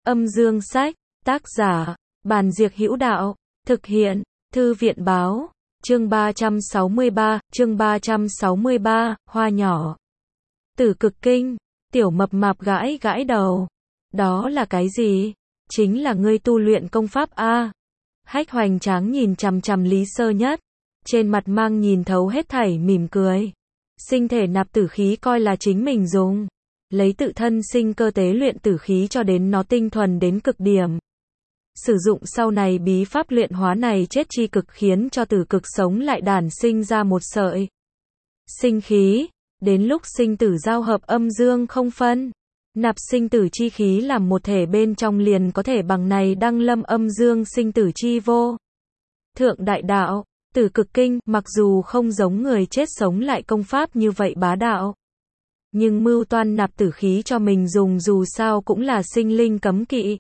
Âm dương sách, tác giả, Bàn Diệc Hữu Đạo, thực hiện, Thư viện báo, chương 363, hoa nhỏ. Tử cực kinh, tiểu mập mạp gãi gãi đầu. Đó là cái gì? Chính là ngươi tu luyện công pháp a. Hách hoành tráng nhìn chằm chằm Lý Sơ Nhất, trên mặt mang nhìn thấu hết thảy mỉm cười. Sinh thể nạp tử khí coi là chính mình dùng, lấy tự thân sinh cơ tế luyện tử khí cho đến nó tinh thuần đến cực điểm. Sử dụng sau này bí pháp luyện hóa này chết chi cực khiến cho tử cực sống lại đản sinh ra một sợi sinh khí, đến lúc sinh tử giao hợp âm dương không phân. Nạp sinh tử chi khí làm một thể bên trong liền có thể bằng này đăng lâm âm dương sinh tử chi vô thượng đại đạo. Tử cực kinh, mặc dù không giống người chết sống lại công pháp như vậy bá đạo, nhưng mưu toan nạp tử khí cho mình dùng dù sao cũng là sinh linh cấm kỵ.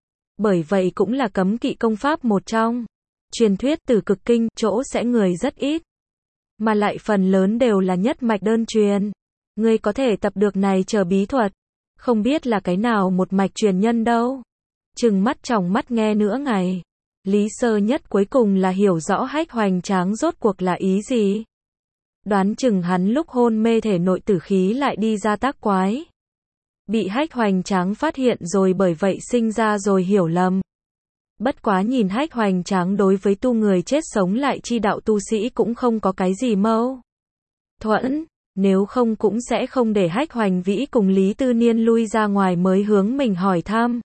Bởi vậy cũng là cấm kỵ công pháp một trong. Truyền thuyết tử cực kinh, chỗ sẽ người rất ít, mà lại phần lớn đều là nhất mạch đơn truyền. Ngươi có thể tập được này chờ bí thuật, không biết là cái nào một mạch truyền nhân đâu. Trừng mắt tròng mắt nghe nửa ngày. Lý Sơ Nhất cuối cùng là hiểu rõ Hách hoành tráng rốt cuộc là ý gì. Đoán chừng hắn lúc hôn mê thể nội tử khí lại đi ra tác quái. Bị Hách hoành tráng phát hiện rồi bởi vậy sinh ra rồi hiểu lầm. Bất quá nhìn Hách hoành tráng đối với tu người chết sống lại chi đạo tu sĩ cũng không có cái gì mâu thuẫn, nếu không cũng sẽ không để Hách hoành vĩ cùng Lý Tư Niên lui ra ngoài mới hướng mình hỏi thăm.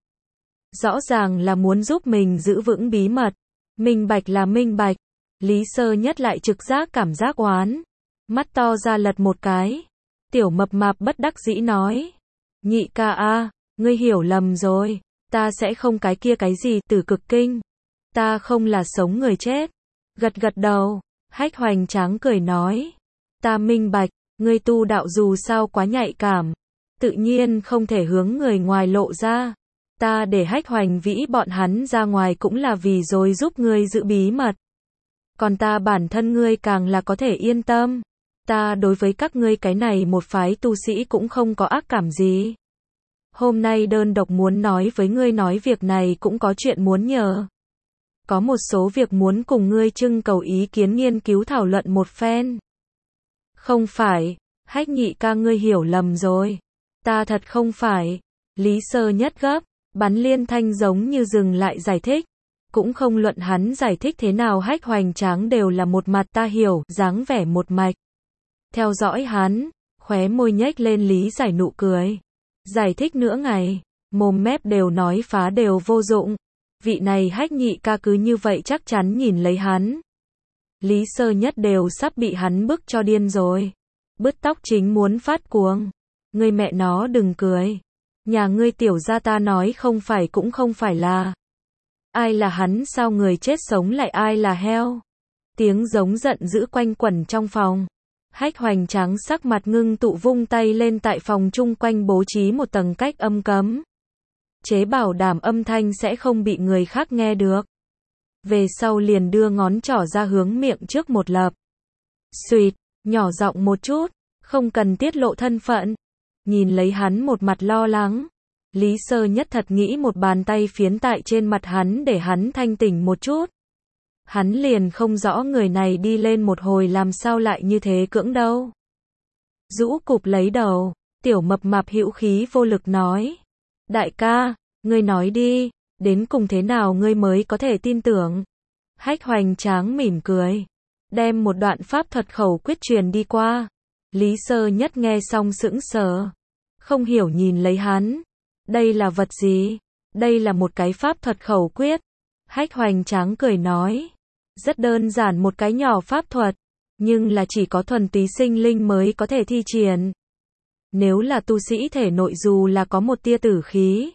Rõ ràng là muốn giúp mình giữ vững bí mật. Minh bạch là minh bạch. Lý Sơ Nhất lại trực giác cảm giác oán. Mắt to ra lật một cái. Tiểu mập mạp bất đắc dĩ nói. Nhị ca a, ngươi hiểu lầm rồi. Ta sẽ không cái kia cái gì tử cực kinh. Ta không là sống người chết. Gật gật đầu. Hách hoành tráng cười nói. Ta minh bạch, ngươi tu đạo dù sao quá nhạy cảm. Tự nhiên không thể hướng người ngoài lộ ra. Ta để Hách hoành vĩ bọn hắn ra ngoài cũng là vì rồi giúp ngươi giữ bí mật. Còn ta bản thân ngươi càng là có thể yên tâm. Ta đối với các ngươi cái này một phái tu sĩ cũng không có ác cảm gì. Hôm nay đơn độc muốn nói với ngươi nói việc này cũng có chuyện muốn nhờ. Có một số việc muốn cùng ngươi trưng cầu ý kiến nghiên cứu thảo luận một phen. Không phải, Hách nhị ca ngươi hiểu lầm rồi. Ta thật không phải. Lý Sơ Nhất gấp. Bắn liên thanh giống như dừng lại giải thích. Cũng không luận hắn giải thích thế nào Hách hoành tráng đều là một mặt ta hiểu, dáng vẻ một mạch. Theo dõi hắn, khóe môi nhếch lên Lý Giải nụ cười. Giải thích nửa ngày, mồm mép đều nói phá đều vô dụng. Vị này Hách nhị ca cứ như vậy chắc chắn nhìn lấy hắn. Lý Sơ Nhất đều sắp bị hắn bức cho điên rồi. Bứt tóc chính muốn phát cuồng. Ngươi mẹ nó đừng cười. Nhà ngươi tiểu gia ta nói không phải cũng không phải là. Ai là hắn sao người chết sống lại ai là heo. Tiếng giống giận dữ quanh quẩn trong phòng. Hách hoành tráng sắc mặt ngưng tụ vung tay lên tại phòng chung quanh bố trí một tầng cách âm cấm. Chế bảo đảm âm thanh sẽ không bị người khác nghe được. Về sau liền đưa ngón trỏ ra hướng miệng trước một lập. Xuyệt, nhỏ giọng một chút, không cần tiết lộ thân phận. Nhìn lấy hắn một mặt lo lắng. Lý Sơ Nhất thật nghĩ một bàn tay phiến tại trên mặt hắn để hắn thanh tỉnh một chút. Hắn liền không rõ người này đi lên một hồi làm sao lại như thế cưỡng đâu. Rũ cụp lấy đầu, tiểu mập mạp hữu khí vô lực nói. Đại ca, ngươi nói đi, đến cùng thế nào ngươi mới có thể tin tưởng. Hách hoành tráng mỉm cười. Đem một đoạn pháp thuật khẩu quyết truyền đi qua. Lý Sơ Nhất nghe xong sững sờ. Không hiểu nhìn lấy hắn. Đây là vật gì? Đây là một cái pháp thuật khẩu quyết. Hách hoành tráng cười nói. Rất đơn giản một cái nhỏ pháp thuật. Nhưng là chỉ có thuần túy sinh linh mới có thể thi triển. Nếu là tu sĩ thể nội dù là có một tia tử khí.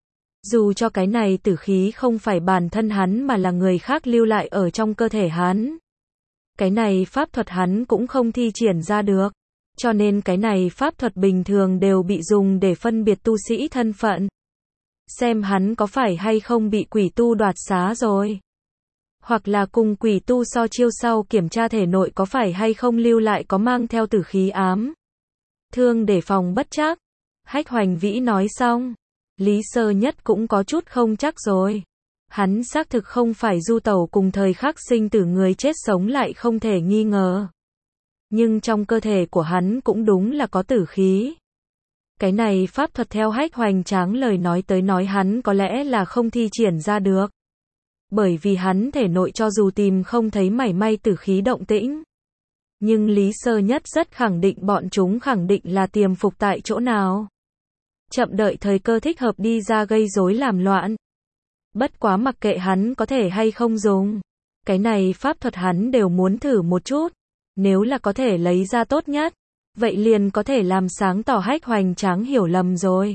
Dù cho cái này tử khí không phải bản thân hắn mà là người khác lưu lại ở trong cơ thể hắn. Cái này pháp thuật hắn cũng không thi triển ra được. Cho nên cái này pháp thuật bình thường đều bị dùng để phân biệt tu sĩ thân phận. Xem hắn có phải hay không bị quỷ tu đoạt xá rồi. Hoặc là cùng quỷ tu so chiêu sau kiểm tra thể nội có phải hay không lưu lại có mang theo tử khí ám. Thương để phòng bất trắc. Hách hoành vĩ nói xong. Lý Sơ Nhất cũng có chút không chắc rồi. Hắn xác thực không phải du tẩu cùng thời khắc sinh tử người chết sống lại không thể nghi ngờ. Nhưng trong cơ thể của hắn cũng đúng là có tử khí. Cái này pháp thuật theo Hách Hoành Tráng lời nói tới nói hắn có lẽ là không thi triển ra được. Bởi vì hắn thể nội cho dù tìm không thấy mảy may tử khí động tĩnh. Nhưng Lý Sơ Nhất rất khẳng định bọn chúng khẳng định là tiềm phục tại chỗ nào. Chậm đợi thời cơ thích hợp đi ra gây rối làm loạn. Bất quá mặc kệ hắn có thể hay không dùng. Cái này pháp thuật hắn đều muốn thử một chút. Nếu là có thể lấy ra tốt nhất. Vậy liền có thể làm sáng tỏ Hách Hoành Tráng hiểu lầm rồi.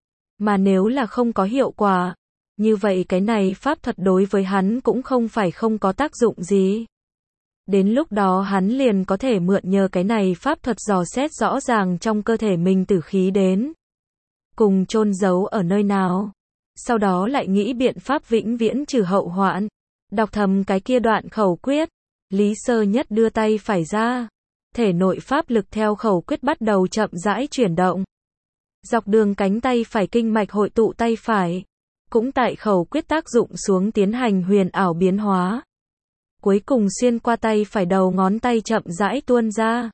Mà nếu là không có hiệu quả. Như vậy cái này pháp thuật đối với hắn cũng không phải không có tác dụng gì. Đến lúc đó hắn liền có thể mượn nhờ cái này pháp thuật dò xét rõ ràng trong cơ thể mình tử khí đến. Cùng chôn giấu ở nơi nào. Sau đó lại nghĩ biện pháp vĩnh viễn trừ hậu hoạn. Đọc thầm cái kia đoạn khẩu quyết. Lý Sơ Nhất đưa tay phải ra. Thể nội pháp lực theo khẩu quyết bắt đầu chậm rãi chuyển động. Dọc đường cánh tay phải kinh mạch hội tụ tay phải. Cũng tại khẩu quyết tác dụng xuống tiến hành huyền ảo biến hóa. Cuối cùng xuyên qua tay phải đầu ngón tay chậm rãi tuôn ra.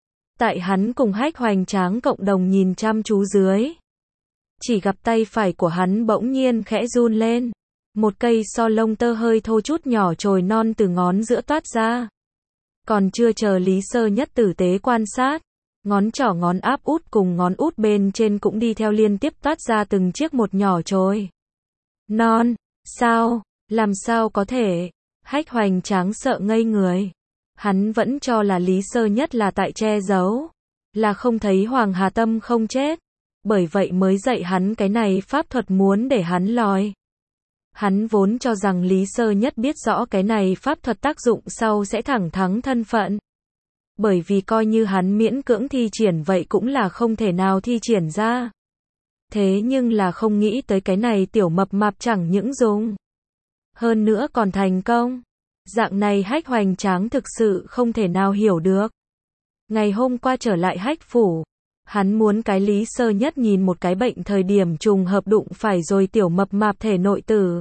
Tại hắn cùng Hách Hoành Tráng cộng đồng nhìn chăm chú dưới. Chỉ gặp tay phải của hắn bỗng nhiên khẽ run lên. Một cây so lông tơ hơi thô chút nhỏ chồi non từ ngón giữa toát ra. Còn chưa chờ Lý Sơ Nhất tử tế quan sát. Ngón trỏ ngón áp út cùng ngón út bên trên cũng đi theo liên tiếp toát ra từng chiếc một nhỏ chồi non. Sao? Làm sao có thể? Hách Hoành Tráng sợ ngây người. Hắn vẫn cho là Lý Sơ Nhất là tại che giấu. Là không thấy Hoàng Hà Tâm không chết. Bởi vậy mới dạy hắn cái này pháp thuật muốn để hắn lòi. Hắn vốn cho rằng Lý Sơ Nhất biết rõ cái này pháp thuật tác dụng sau sẽ thẳng thắn thân phận. Bởi vì coi như hắn miễn cưỡng thi triển vậy cũng là không thể nào thi triển ra. Thế nhưng là không nghĩ tới cái này tiểu mập mạp chẳng những dùng. Hơn nữa còn thành công. Dạng này Hách Hoành Tráng thực sự không thể nào hiểu được. Ngày hôm qua trở lại Hách Phủ. Hắn muốn cái Lý Sơ Nhất nhìn một cái bệnh thời điểm trùng hợp đụng phải rồi tiểu mập mạp thể nội tử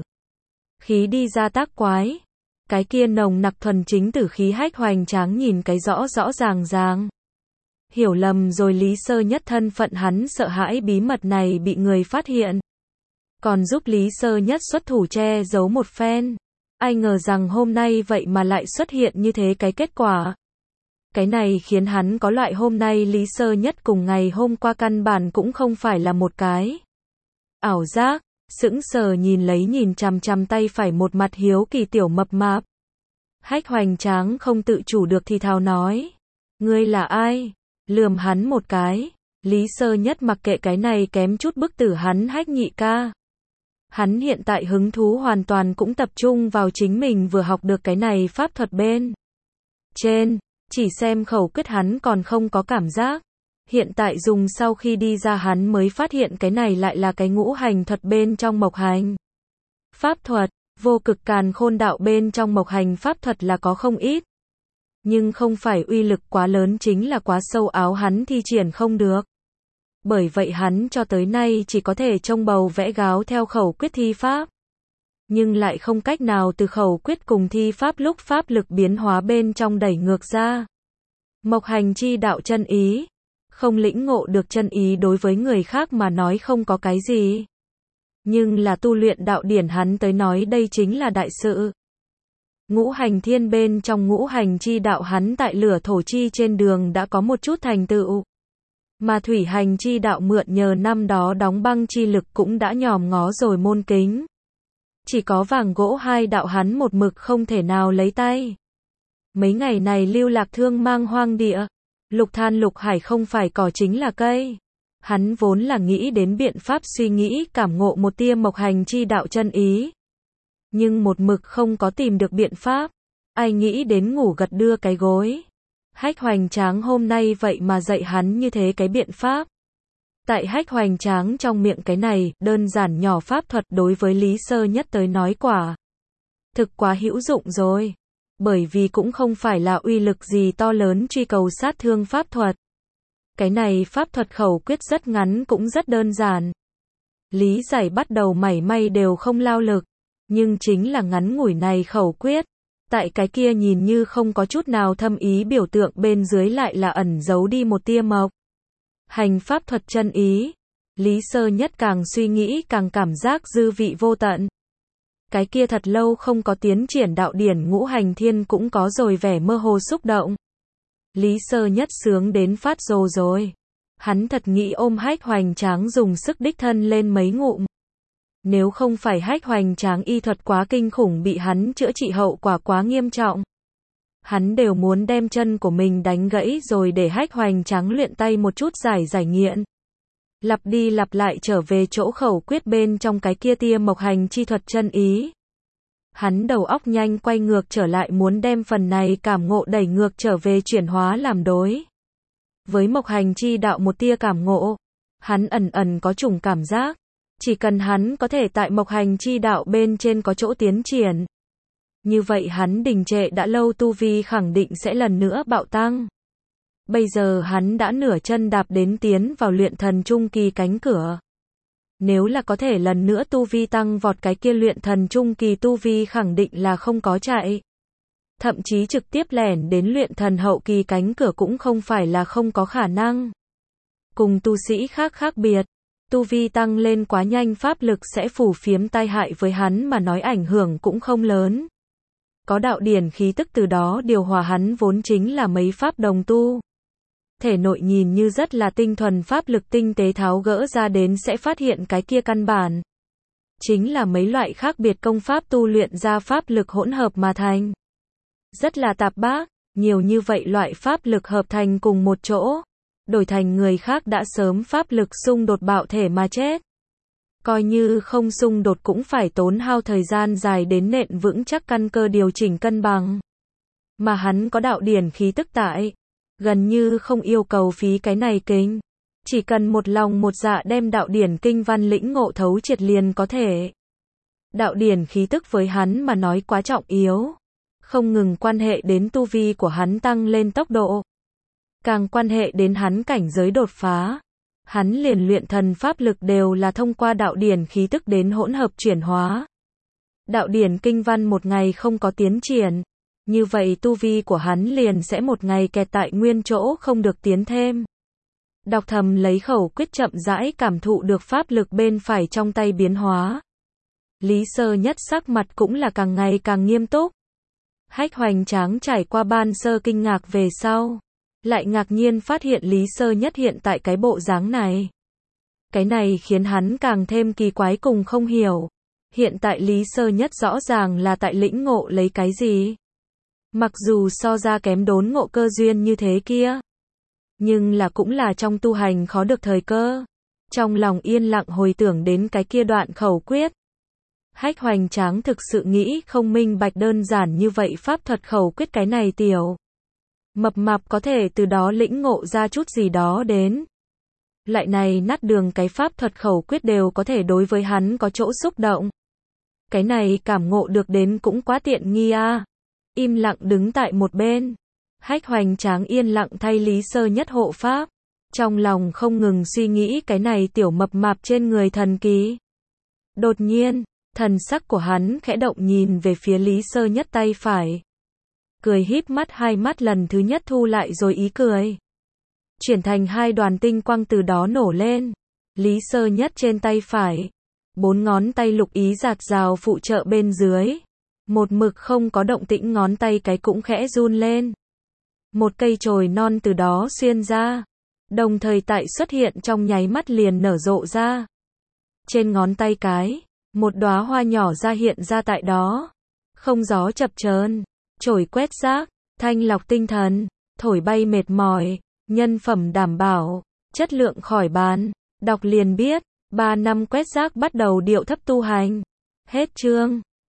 khí đi ra tác quái. Cái kia nồng nặc thuần chính tử khí Hách Hoành Tráng nhìn cái rõ rõ ràng ràng. Hiểu lầm rồi Lý Sơ Nhất thân phận hắn sợ hãi bí mật này bị người phát hiện. Còn giúp Lý Sơ Nhất xuất thủ che giấu một phen. Ai ngờ rằng hôm nay vậy mà lại xuất hiện như thế cái kết quả. Cái này khiến hắn có loại hôm nay Lý Sơ Nhất cùng ngày hôm qua căn bản cũng không phải là một cái ảo giác. Sững sờ nhìn chằm chằm tay phải một mặt hiếu kỳ tiểu mập mạp. Hách Hoành Tráng không tự chủ được thì thào nói. Ngươi là ai? Lườm hắn một cái. Lý Sơ Nhất mặc kệ cái này kém chút bức tử hắn Hách nhị ca. Hắn hiện tại hứng thú hoàn toàn cũng tập trung vào chính mình vừa học được cái này pháp thuật bên trên. Chỉ xem khẩu quyết hắn còn không có cảm giác. Hiện tại dùng sau khi đi ra hắn mới phát hiện cái này lại là cái ngũ hành thuật bên trong mộc hành. Pháp thuật, vô cực càn khôn đạo bên trong mộc hành pháp thuật là có không ít. Nhưng không phải uy lực quá lớn chính là quá sâu áo hắn thi triển không được. Bởi vậy hắn cho tới nay chỉ có thể trông bầu vẽ gáo theo khẩu quyết thi pháp. Nhưng lại không cách nào từ khẩu quyết cùng thi pháp lúc pháp lực biến hóa bên trong đẩy ngược ra. Mộc hành chi đạo chân ý. Không lĩnh ngộ được chân ý đối với người khác mà nói không có cái gì. Nhưng là tu luyện đạo điển hắn tới nói đây chính là đại sự. Ngũ hành thiên bên trong ngũ hành chi đạo hắn tại lửa thổ chi trên đường đã có một chút thành tựu. Mà thủy hành chi đạo mượn nhờ năm đó đóng băng chi lực cũng đã nhòm ngó rồi môn kính. Chỉ có vàng gỗ hai đạo hắn một mực không thể nào lấy tay. Mấy ngày này lưu lạc thương mang hoang địa. Lục than lục hải không phải cỏ chính là cây. Hắn vốn là nghĩ đến biện pháp suy nghĩ cảm ngộ một tia mộc hành chi đạo chân ý. Nhưng một mực không có tìm được biện pháp. Ai nghĩ đến ngủ gật đưa cái gối. Hách Hoành Tráng hôm nay vậy mà dạy hắn như thế cái biện pháp. Tại Hách Hoành Tráng trong miệng cái này, đơn giản nhỏ pháp thuật đối với Lý Sơ Nhất tới nói quả thực quá hữu dụng rồi. Bởi vì cũng không phải là uy lực gì to lớn truy cầu sát thương pháp thuật. Cái này pháp thuật khẩu quyết rất ngắn cũng rất đơn giản. Lý Giải bắt đầu mảy may đều không lao lực, nhưng chính là ngắn ngủi này khẩu quyết, tại cái kia nhìn như không có chút nào thâm ý biểu tượng bên dưới lại là ẩn giấu đi một tia mộc hành pháp thuật chân ý. Lý Sơ Nhất càng suy nghĩ càng cảm giác dư vị vô tận. Cái kia thật lâu không có tiến triển đạo điển ngũ hành thiên cũng có rồi vẻ mơ hồ xúc động. Lý Sơ Nhất sướng đến phát rồ rồi. Hắn thật nghĩ ôm Hách Hoành Tráng dùng sức đích thân lên mấy ngụm. Nếu không phải Hách Hoành Tráng y thuật quá kinh khủng bị hắn chữa trị hậu quả quá nghiêm trọng. Hắn đều muốn đem chân của mình đánh gãy rồi để Hách Hoành Tráng luyện tay một chút giải nghiện. Lặp đi lặp lại trở về chỗ khẩu quyết bên trong cái kia tia mộc hành chi thuật chân ý. Hắn đầu óc nhanh quay ngược trở lại muốn đem phần này cảm ngộ đẩy ngược trở về chuyển hóa làm đối. Với mộc hành chi đạo một tia cảm ngộ, hắn ẩn ẩn có chủng cảm giác. Chỉ cần hắn có thể tại mộc hành chi đạo bên trên có chỗ tiến triển. Như vậy hắn đình trệ đã lâu tu vi khẳng định sẽ lần nữa bạo tăng. Bây giờ hắn đã nửa chân đạp đến tiến vào luyện thần trung kỳ cánh cửa. Nếu là có thể lần nữa tu vi tăng vọt cái kia luyện thần trung kỳ tu vi khẳng định là không có chạy. Thậm chí trực tiếp lẻn đến luyện thần hậu kỳ cánh cửa cũng không phải là không có khả năng. Cùng tu sĩ khác khác biệt, tu vi tăng lên quá nhanh pháp lực sẽ phù phiếm tai hại với hắn mà nói ảnh hưởng cũng không lớn. Có đạo điển khí tức từ đó điều hòa hắn vốn chính là mấy pháp đồng tu. Thể nội nhìn như rất là tinh thuần pháp lực tinh tế tháo gỡ ra đến sẽ phát hiện cái kia căn bản. Chính là mấy loại khác biệt công pháp tu luyện ra pháp lực hỗn hợp mà thành. Rất là tạp bác, nhiều như vậy loại pháp lực hợp thành cùng một chỗ. Đổi thành người khác đã sớm pháp lực xung đột bạo thể mà chết. Coi như không xung đột cũng phải tốn hao thời gian dài đến nện vững chắc căn cơ điều chỉnh cân bằng. Mà hắn có đạo điển khí tức tại. Gần như không yêu cầu phí cái này kinh. Chỉ cần một lòng một dạ đem đạo điển kinh văn lĩnh ngộ thấu triệt liền có thể. Đạo điển khí tức với hắn mà nói quá trọng yếu. Không ngừng quan hệ đến tu vi của hắn tăng lên tốc độ. Càng quan hệ đến hắn cảnh giới đột phá. Hắn liền luyện thần pháp lực đều là thông qua đạo điển khí tức đến hỗn hợp chuyển hóa. Đạo điển kinh văn một ngày không có tiến triển. Như vậy tu vi của hắn liền sẽ một ngày kẹt tại nguyên chỗ không được tiến thêm. Đọc thầm lấy khẩu quyết chậm rãi cảm thụ được pháp lực bên phải trong tay biến hóa. Lý Sơ Nhất sắc mặt cũng là càng ngày càng nghiêm túc. Hách Hoành Tráng trải qua ban sơ kinh ngạc về sau. Lại ngạc nhiên phát hiện Lý Sơ Nhất hiện tại cái bộ dáng này. Cái này khiến hắn càng thêm kỳ quái cùng không hiểu. Hiện tại Lý Sơ Nhất rõ ràng là tại lĩnh ngộ lấy cái gì. Mặc dù so ra kém đốn ngộ cơ duyên như thế kia. Nhưng là cũng là trong tu hành khó được thời cơ. Trong lòng yên lặng hồi tưởng đến cái kia đoạn khẩu quyết. Hách Hoành Tráng thực sự nghĩ không minh bạch đơn giản như vậy pháp thuật khẩu quyết cái này tiểu. Mập mạp có thể từ đó lĩnh ngộ ra chút gì đó đến. Lại này nát đường cái pháp thuật khẩu quyết đều có thể đối với hắn có chỗ xúc động. Cái này cảm ngộ được đến cũng quá tiện nghi a. Im lặng đứng tại một bên. Hách Hoành Tráng yên lặng thay Lý Sơ Nhất hộ pháp. Trong lòng không ngừng suy nghĩ cái này tiểu mập mạp trên người thần kỳ. Đột nhiên, thần sắc của hắn khẽ động nhìn về phía Lý Sơ Nhất tay phải. Cười híp mắt hai mắt lần thứ nhất thu lại rồi ý cười. Chuyển thành hai đoàn tinh quang từ đó nổ lên. Lý Sơ Nhất trên tay phải. 4 ngón tay lục ý giạt rào phụ trợ bên dưới. Một mực không có động tĩnh ngón tay cái cũng khẽ run lên. Một cây chồi non từ đó xuyên ra. Đồng thời tại xuất hiện trong nháy mắt liền nở rộ ra. Trên ngón tay cái, một đóa hoa nhỏ ra hiện ra tại đó. Không gió chập chờn, chổi quét rác, thanh lọc tinh thần, thổi bay mệt mỏi, nhân phẩm đảm bảo, chất lượng khỏi bàn. Đọc liền biết, 3 năm quét rác bắt đầu điệu thấp tu hành. Hết chương.